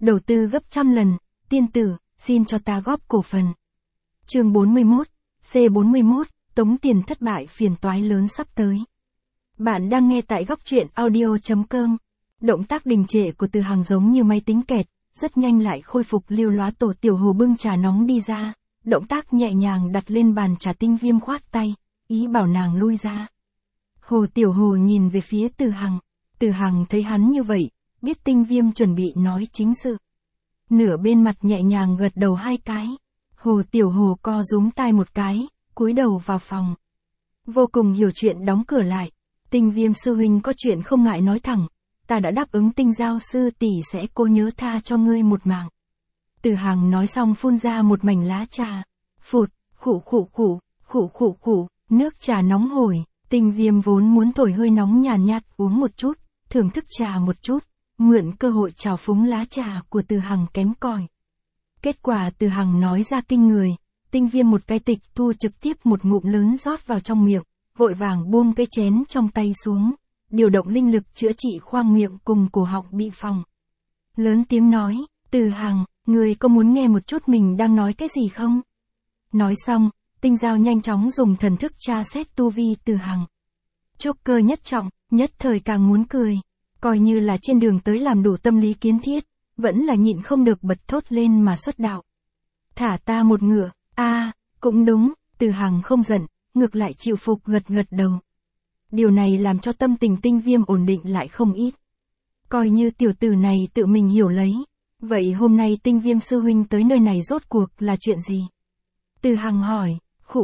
đầu tư gấp trăm lần, tiên tử, xin cho ta góp cổ phần. Chương 41, C41, tống tiền thất bại phiền toái lớn sắp tới. Bạn đang nghe tại góc truyện audio.com. Động tác đình trệ của Từ Hằng giống như máy tính kẹt, rất nhanh lại khôi phục lưu loát. Tổ Tiểu Hồ bưng trà nóng đi ra, động tác nhẹ nhàng đặt lên bàn trà. Tinh Viêm khoát tay, ý bảo nàng lui ra. Hồ Tiểu Hồ nhìn về phía Từ Hằng. Từ Hằng thấy hắn như vậy, biết Tinh Viêm chuẩn bị nói chính sự. Nửa bên mặt nhẹ nhàng gật đầu 2 cái. Hồ Tiểu Hồ co rúm tai một cái, cúi đầu vào phòng. Vô cùng hiểu chuyện đóng cửa lại. Tinh Viêm sư huynh có chuyện không ngại nói thẳng. Ta đã đáp ứng Tinh Giao sư tỷ sẽ cố nhớ tha cho ngươi một mạng. Từ Hằng nói xong phun ra một mảnh lá trà. Phụt, khụ, nước trà nóng hổi. Tinh Viêm vốn muốn thổi hơi nóng nhàn nhạt uống một chút, thưởng thức trà một chút, mượn cơ hội trào phúng lá trà của Từ Hằng kém cỏi. Kết quả Từ Hằng nói ra kinh người, Tinh Viêm một cái tịch thu trực tiếp một ngụm lớn rót vào trong miệng, vội vàng buông cái chén trong tay xuống, điều động linh lực chữa trị khoang miệng cùng cổ họng bị phồng. Lớn tiếng nói, Từ Hằng, người có muốn nghe một chút mình đang nói cái gì không? Nói xong, Tinh Giao nhanh chóng dùng thần thức tra xét tu vi Từ Hằng. Trúc cơ nhất trọng, nhất thời càng muốn cười, coi như là trên đường tới làm đủ tâm lý kiến thiết, vẫn là nhịn không được bật thốt lên mà xuất đạo. Thả ta một ngựa, cũng đúng, Từ Hằng không giận, ngược lại chịu phục gật đầu. Điều này làm cho tâm tình Tinh Viêm ổn định lại không ít. Coi như tiểu tử này tự mình hiểu lấy. Vậy hôm nay Tinh Viêm sư huynh tới nơi này rốt cuộc là chuyện gì? Từ Hằng hỏi,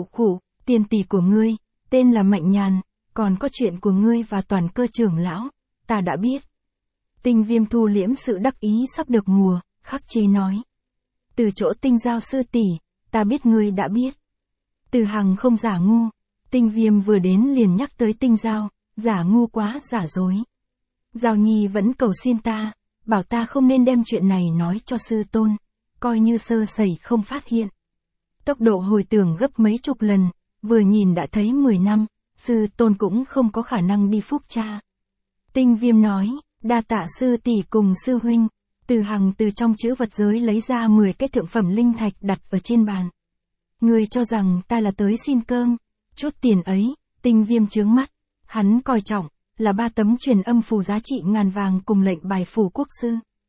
tiền tỷ của ngươi, tên là Mạnh Nhàn, còn có chuyện của ngươi và Toàn Cơ trưởng lão, ta đã biết. Tinh Viêm thu liễm sự đắc ý sắp được mùa, khắc chế nói. Từ chỗ Tinh Giao sư tỷ, ta biết ngươi đã biết. Từ Hằng không giả ngu. Tinh Viêm vừa đến liền nhắc tới Tinh Giao, giả ngu quá giả dối. Giao Nhi vẫn cầu xin ta, bảo ta không nên đem chuyện này nói cho sư tôn, coi như sơ sẩy không phát hiện. Tốc độ hồi tưởng gấp mấy chục lần, vừa nhìn đã thấy 10 năm, sư tôn cũng không có khả năng đi phúc tra. Tinh Viêm nói, đa tạ sư tỷ cùng sư huynh. Từ Hằng từ trong chữ vật giới lấy ra 10 cái thượng phẩm linh thạch đặt ở trên bàn. Ngươi cho rằng ta là tới xin cơm, chút tiền ấy, Tinh Viêm trướng mắt, hắn coi trọng, là 3 tấm truyền âm phù giá trị ngàn vàng cùng lệnh bài phù quốc sư.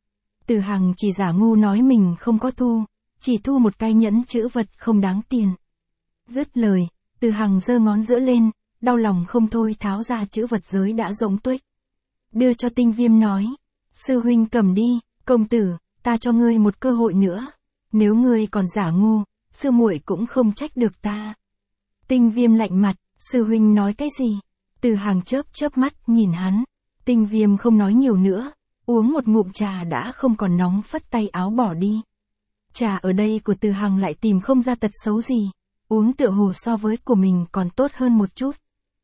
Từ Hằng chỉ giả ngu nói mình không có thu, chỉ thu một cái nhẫn chữ vật không đáng tiền. Dứt lời, Từ Hằng giơ ngón giữa lên, đau lòng không thôi tháo ra chữ vật giới đã rỗng tuếch. Đưa cho Tinh Viêm nói, sư huynh cầm đi, công tử, ta cho ngươi một cơ hội nữa. Nếu ngươi còn giả ngu, sư muội cũng không trách được ta. Tinh Viêm lạnh mặt, sư huynh nói cái gì? Từ Hằng chớp mắt nhìn hắn. Tinh Viêm không nói nhiều nữa, uống một ngụm trà đã không còn nóng phất tay áo bỏ đi. Trà ở đây của Từ Hằng lại tìm không ra tật xấu gì, uống tựa hồ so với của mình còn tốt hơn một chút.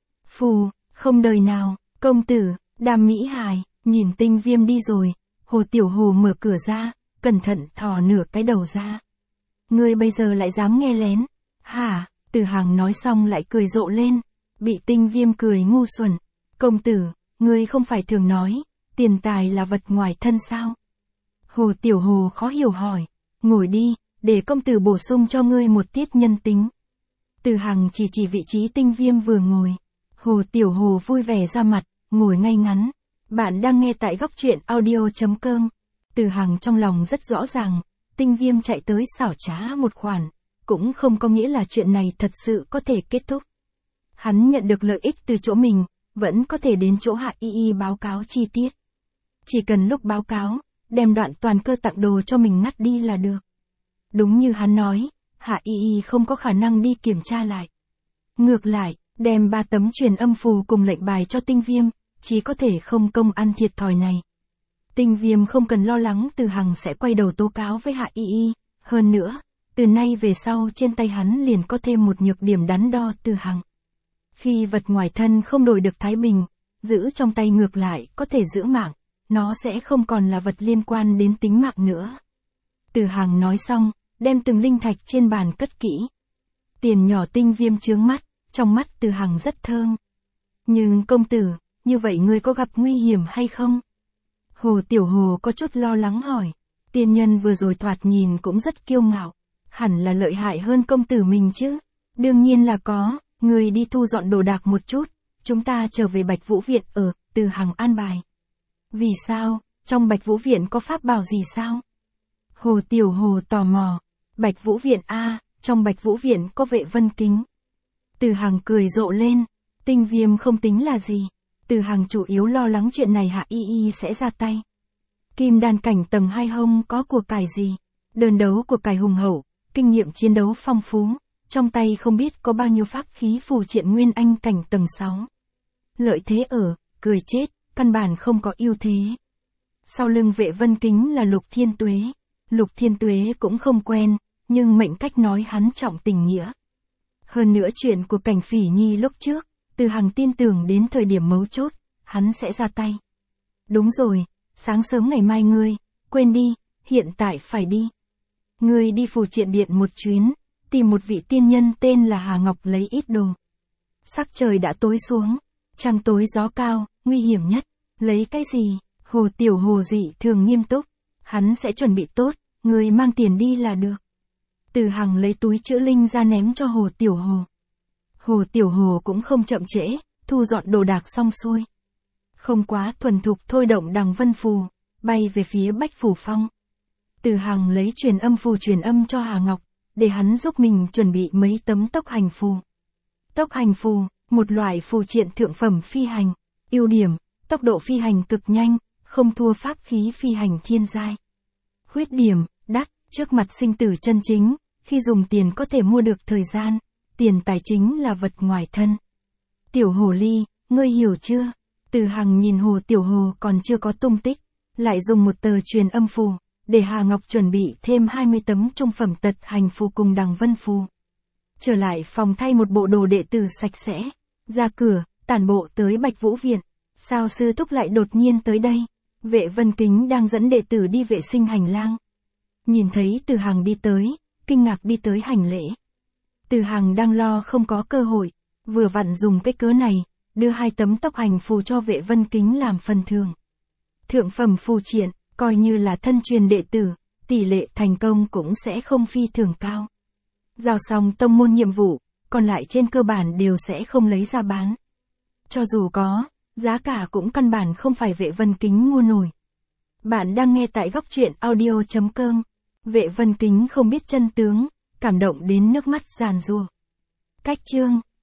Phù, không đời nào, công tử, Đàm Mỹ Hài, nhìn Tinh Viêm đi rồi, Hồ Tiểu Hồ mở cửa ra, cẩn thận thò nửa cái đầu ra. Ngươi bây giờ lại dám nghe lén, hả? Từ Hằng nói xong lại cười rộ lên, bị Tinh Viêm cười ngu xuẩn. Công tử, ngươi không phải thường nói, tiền tài là vật ngoài thân sao? Hồ Tiểu Hồ khó hiểu hỏi, ngồi đi, để công tử bổ sung cho ngươi một tiết nhân tính. Từ Hằng chỉ vị trí Tinh Viêm vừa ngồi. Hồ Tiểu Hồ vui vẻ ra mặt, ngồi ngay ngắn. Bạn đang nghe tại góc truyện audio.com. Từ Hằng trong lòng rất rõ ràng, Tinh Viêm chạy tới xảo trá một khoản, cũng không có nghĩa là chuyện này thật sự có thể kết thúc. Hắn nhận được lợi ích từ chỗ mình, vẫn có thể đến chỗ Hạ Y báo cáo chi tiết. Chỉ cần lúc báo cáo, đem đoạn Toàn Cơ tặng đồ cho mình ngắt đi là được. Đúng như hắn nói, Hạ Y không có khả năng đi kiểm tra lại. Ngược lại, đem 3 tấm truyền âm phù cùng lệnh bài cho Tinh Viêm, chỉ có thể không công ăn thiệt thòi này. Tinh Viêm không cần lo lắng Từ Hằng sẽ quay đầu tố cáo với Hạ Y. Hơn nữa, từ nay về sau trên tay hắn liền có thêm một nhược điểm đắn đo Từ Hằng. Khi vật ngoài thân không đổi được thái bình, giữ trong tay ngược lại có thể giữ mạng, nó sẽ không còn là vật liên quan đến tính mạng nữa. Từ Hằng nói xong, đem từng linh thạch trên bàn cất kỹ. Tiền nhỏ Tinh Viêm chướng mắt, trong mắt Từ Hằng rất thơm. Nhưng công tử, như vậy ngươi có gặp nguy hiểm hay không? Hồ Tiểu Hồ có chút lo lắng hỏi. Tiên nhân vừa rồi thoạt nhìn cũng rất kiêu ngạo, hẳn là lợi hại hơn công tử mình chứ. Đương nhiên là có, người đi thu dọn đồ đạc một chút, chúng ta trở về Bạch Vũ Viện ở, Từ Hằng an bài. Vì sao, trong Bạch Vũ Viện có pháp bảo gì sao? Hồ Tiểu Hồ tò mò, Bạch Vũ Viện a, trong Bạch Vũ Viện có Vệ Vân Kính. Từ Hằng cười rộ lên, Tinh Viêm không tính là gì. Từ Hằng chủ yếu lo lắng chuyện này Hạ Y Y sẽ ra tay. Kim đan cảnh tầng 2 hông có của cải gì, đơn đấu của cải hùng hậu, kinh nghiệm chiến đấu phong phú, trong tay không biết có bao nhiêu pháp khí phù triện nguyên anh cảnh tầng 6. Lợi thế ở, cười chết, căn bản không có ưu thế. Sau lưng Vệ Vân Kính là Lục Thiên Tuế. Lục Thiên Tuế cũng không quen, nhưng mệnh cách nói hắn trọng tình nghĩa. Hơn nữa chuyện của Cảnh Phỉ Nhi lúc trước, Từ Hằng tin tưởng đến thời điểm mấu chốt, hắn sẽ ra tay. Đúng rồi, sáng sớm ngày mai ngươi, quên đi, hiện tại phải đi. Ngươi đi phù triện điện một chuyến, tìm một vị tiên nhân tên là Hà Ngọc lấy ít đồ. Sắc trời đã tối xuống, trăng tối gió cao, nguy hiểm nhất. Lấy cái gì? Hồ Tiểu Hồ dị thường nghiêm túc. Hắn sẽ chuẩn bị tốt, ngươi mang tiền đi là được. Từ Hằng lấy túi chữ linh ra ném cho Hồ Tiểu Hồ. Hồ Tiểu Hồ cũng không chậm trễ, thu dọn đồ đạc xong xuôi. Không quá thuần thục thôi động đằng vân phù, bay về phía Bách Phủ Phong. Từ Hằng lấy truyền âm phù truyền âm cho Hà Ngọc, để hắn giúp mình chuẩn bị mấy tấm tốc hành phù. Tốc hành phù, một loại phù triện thượng phẩm phi hành. Ưu điểm, tốc độ phi hành cực nhanh, không thua pháp khí phi hành thiên giai. Khuyết điểm, đắt, trước mặt sinh tử chân chính, khi dùng tiền có thể mua được thời gian, tiền tài chính là vật ngoài thân. Tiểu Hồ Ly, ngươi hiểu chưa? Từ Hằng nhìn Hồ Tiểu Hồ còn chưa có tung tích, lại dùng một tờ truyền âm phù, để Hà Ngọc chuẩn bị thêm 20 tấm trung phẩm tật hành phù cùng đằng vân phù. Trở lại phòng thay một bộ đồ đệ tử sạch sẽ, ra cửa, tản bộ tới Bạch Vũ Viện. Sao sư thúc lại đột nhiên tới đây? Vệ Vân Kính đang dẫn đệ tử đi vệ sinh hành lang. Nhìn thấy Từ Hằng đi tới, kinh ngạc đi tới hành lễ. Từ Hằng đang lo không có cơ hội, vừa vặn dùng cái cớ này, đưa 2 tấm tốc hành phù cho Vệ Vân Kính làm phần thưởng. Thượng phẩm phù triện, coi như là thân truyền đệ tử, tỷ lệ thành công cũng sẽ không phi thường cao. Giao xong tông môn nhiệm vụ, còn lại trên cơ bản đều sẽ không lấy ra bán. Cho dù có, giá cả cũng căn bản không phải Vệ Vân Kính mua nổi. Bạn đang nghe tại góc truyện audio.com. Vệ Vân Kính không biết chân tướng, cảm động đến nước mắt giàn giụa. Cách chương